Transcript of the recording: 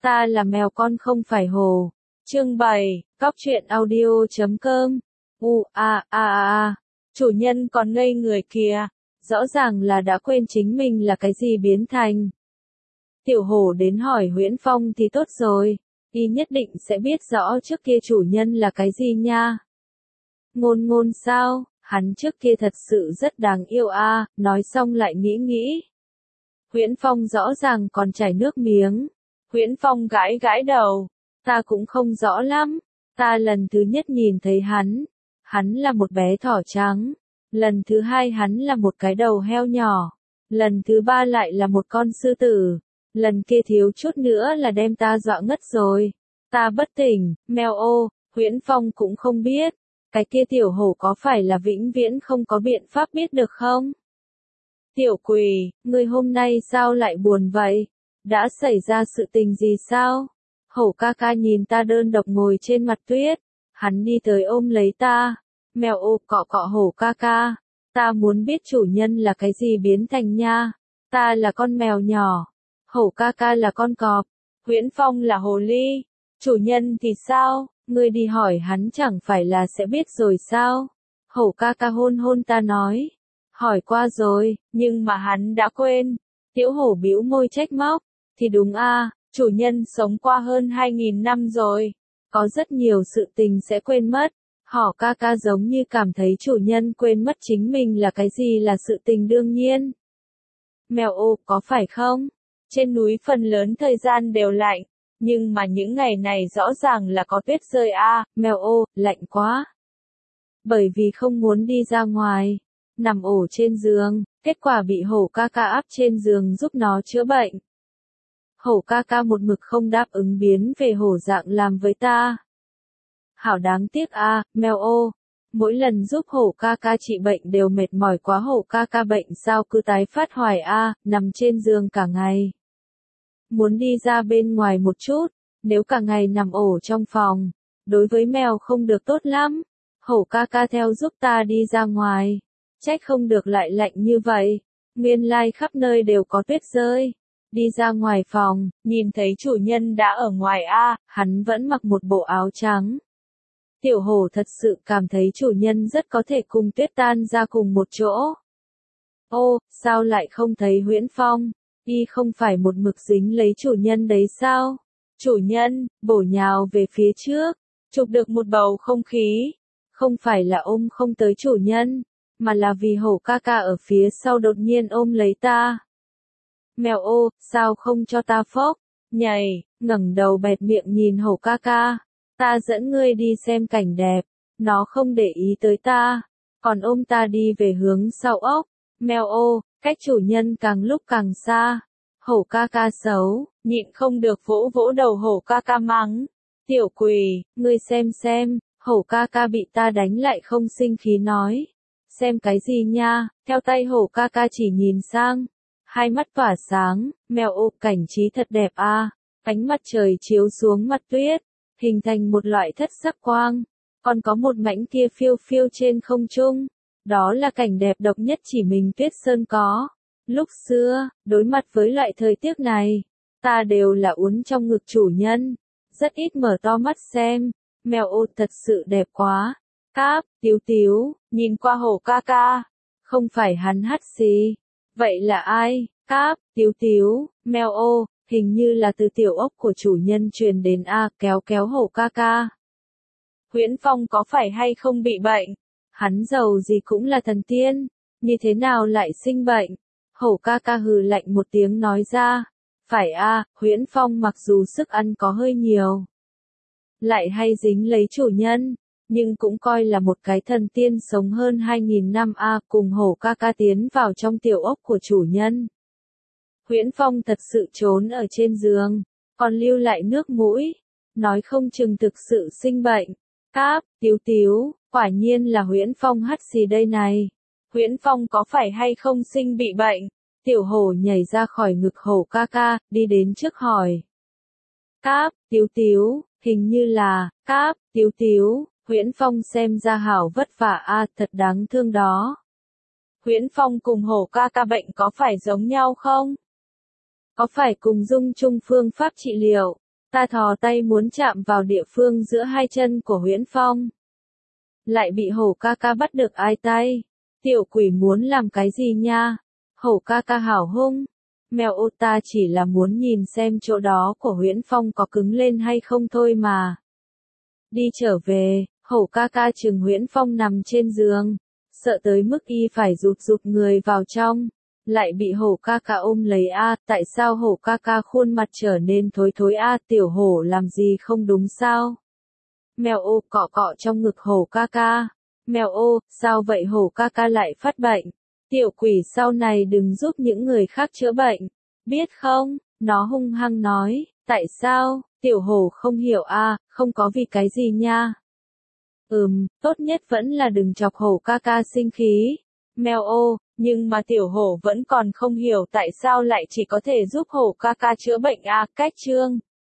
Ta là mèo con không phải hổ. Chương 7, Cóc truyện audio.com. Chủ nhân còn ngây người kìa, rõ ràng là đã quên chính mình là cái gì biến thành. Tiểu hổ đến hỏi Huyễn Phong thì tốt rồi, y nhất định sẽ biết rõ trước kia chủ nhân là cái gì nha. Ngôn ngôn sao, hắn trước kia thật sự rất đáng yêu a, nói xong lại nghĩ. Huyễn Phong rõ ràng còn chảy nước miếng. Huyễn Phong gãi gãi đầu, ta cũng không rõ lắm, ta lần thứ nhất nhìn thấy hắn là một bé thỏ trắng, lần thứ hai hắn là một cái đầu heo nhỏ, lần thứ ba lại là một con sư tử, lần kia thiếu chút nữa là đem ta dọa ngất rồi, ta bất tỉnh, mèo ô, Huyễn Phong cũng không biết, cái kia tiểu hổ có phải là vĩnh viễn không có biện pháp biết được không? Tiểu quỷ, ngươi hôm nay sao lại buồn vậy? Đã xảy ra sự tình gì sao? Hổ ca ca nhìn ta đơn độc ngồi trên mặt tuyết, hắn đi tới ôm lấy ta, mèo ô cọ cọ hổ ca ca, ta muốn biết chủ nhân là cái gì biến thành nha, ta là con mèo nhỏ, hổ ca ca là con cọp, Huyễn Phong là hồ ly, chủ nhân thì sao, ngươi đi hỏi hắn chẳng phải là sẽ biết rồi sao? Hổ ca ca hôn hôn ta nói, hỏi qua rồi, nhưng mà hắn đã quên. Tiểu hổ bĩu môi trách móc, thì đúng a, chủ nhân sống qua hơn 2000 năm rồi, có rất nhiều sự tình sẽ quên mất. Hổ ca ca giống như cảm thấy chủ nhân quên mất chính mình là cái gì là sự tình đương nhiên. Mèo ô, có phải không? Trên núi phần lớn thời gian đều lạnh, nhưng mà những ngày này rõ ràng là có tuyết rơi a, mèo ô, lạnh quá. Bởi vì không muốn đi ra ngoài, nằm ổ trên giường, kết quả bị hổ ca ca áp trên giường giúp nó chữa bệnh. Hổ ca ca một mực không đáp ứng biến về hổ dạng làm với ta. Hảo đáng tiếc a, mèo ô, mỗi lần giúp hổ ca ca trị bệnh đều mệt mỏi quá, hổ ca ca bệnh sao cứ tái phát hoài a, nằm trên giường cả ngày. Muốn đi ra bên ngoài một chút, nếu cả ngày nằm ổ trong phòng, đối với mèo không được tốt lắm. Hổ ca ca theo giúp ta đi ra ngoài, trách không được lại lạnh như vậy, nguyên lai khắp nơi đều có tuyết rơi. Đi ra ngoài phòng, nhìn thấy chủ nhân đã ở ngoài a, hắn vẫn mặc một bộ áo trắng. Tiểu hổ thật sự cảm thấy chủ nhân rất có thể cùng tuyết tan ra cùng một chỗ. Ô, sao lại không thấy Huyễn Phong? Y không phải một mực dính lấy chủ nhân đấy sao? Chủ nhân, bổ nhào về phía trước, chụp được một bầu không khí. Không phải là ôm không tới chủ nhân, mà là vì hổ ca ca ở phía sau đột nhiên ôm lấy ta. Mèo ô, sao không cho ta phốc? Nhảy, ngẩng đầu bẹt miệng nhìn hổ ca ca. Ta dẫn ngươi đi xem cảnh đẹp. Nó không để ý tới ta, còn ôm ta đi về hướng sau ốc. Mèo ô, cách chủ nhân càng lúc càng xa. Hổ ca ca xấu, nhịn không được vỗ vỗ đầu hổ ca ca mắng. Tiểu quỷ, ngươi xem. Hổ ca ca bị ta đánh lại không sinh khí nói. Xem cái gì nha, theo tay hổ ca ca chỉ nhìn sang. Hai mắt tỏa sáng, mèo ô, cảnh trí thật đẹp a. Ánh mặt trời chiếu xuống mặt tuyết, hình thành một loại thất sắc quang. Còn có một mảnh kia phiêu phiêu trên không trung. Đó là cảnh đẹp độc nhất chỉ mình Tuyết Sơn có. Lúc xưa, đối mặt với loại thời tiết này, ta đều là uốn trong ngực chủ nhân. Rất ít mở to mắt xem. Mèo ô thật sự đẹp quá. Cáp, Tiếu, nhìn qua hổ ca ca. Không phải hắn hắt xì. Vậy là ai? Cáp, Tiếu, mèo ô, hình như là từ tiểu ốc của chủ nhân truyền đến a, kéo hổ ca ca. Huyễn Phong có phải hay không bị bệnh? Hắn giàu gì cũng là thần tiên, như thế nào lại sinh bệnh? Hổ ca ca hừ lạnh một tiếng nói ra. Phải a, Huyễn Phong mặc dù sức ăn có hơi nhiều, lại hay dính lấy chủ nhân, nhưng cũng coi là một cái thần tiên sống hơn 2000 năm a, cùng hổ ca ca tiến vào trong tiểu ốc của chủ nhân. Huyễn Phong thật sự trốn ở trên giường, còn lưu lại nước mũi, nói không chừng thực sự sinh bệnh. Cáp, Tiếu, quả nhiên là Huyễn Phong hắt xì đây này. Huyễn Phong có phải hay không sinh bị bệnh? Tiểu hổ nhảy ra khỏi ngực hổ ca ca, đi đến trước hỏi. Cáp, Tiếu, hình như là, Cáp, Tiếu, Huyễn Phong xem ra hảo vất vả a, thật đáng thương đó. Huyễn Phong cùng hổ ca ca bệnh có phải giống nhau không? Có phải cùng dung chung phương pháp trị liệu? Ta thò tay muốn chạm vào địa phương giữa hai chân của Huyễn Phong. Lại bị hổ ca ca bắt được ai tay. Tiểu quỷ muốn làm cái gì nha? Hổ ca ca hảo hung. Mèo ô ta chỉ là muốn nhìn xem chỗ đó của Huyễn Phong có cứng lên hay không thôi mà. Đi trở về, hổ ca ca chừng Huyễn Phong nằm trên giường. Sợ tới mức y phải rụt người vào trong. Lại bị hổ ca ca ôm lấy tại sao hổ ca ca khuôn mặt trở nên thối thối tiểu hổ làm gì không đúng sao? Mèo ô cọ cọ trong ngực hổ ca ca. Mèo ô, sao vậy hổ ca ca lại phát bệnh? Tiểu quỷ sau này đừng giúp những người khác chữa bệnh. Biết không? Nó hung hăng nói, tại sao? Tiểu hổ không hiểu không có vì cái gì nha. Tốt nhất vẫn là đừng chọc hổ ca ca sinh khí. Mèo ô, nhưng mà tiểu hổ vẫn còn không hiểu tại sao lại chỉ có thể giúp hổ ca ca chữa bệnh cách chương.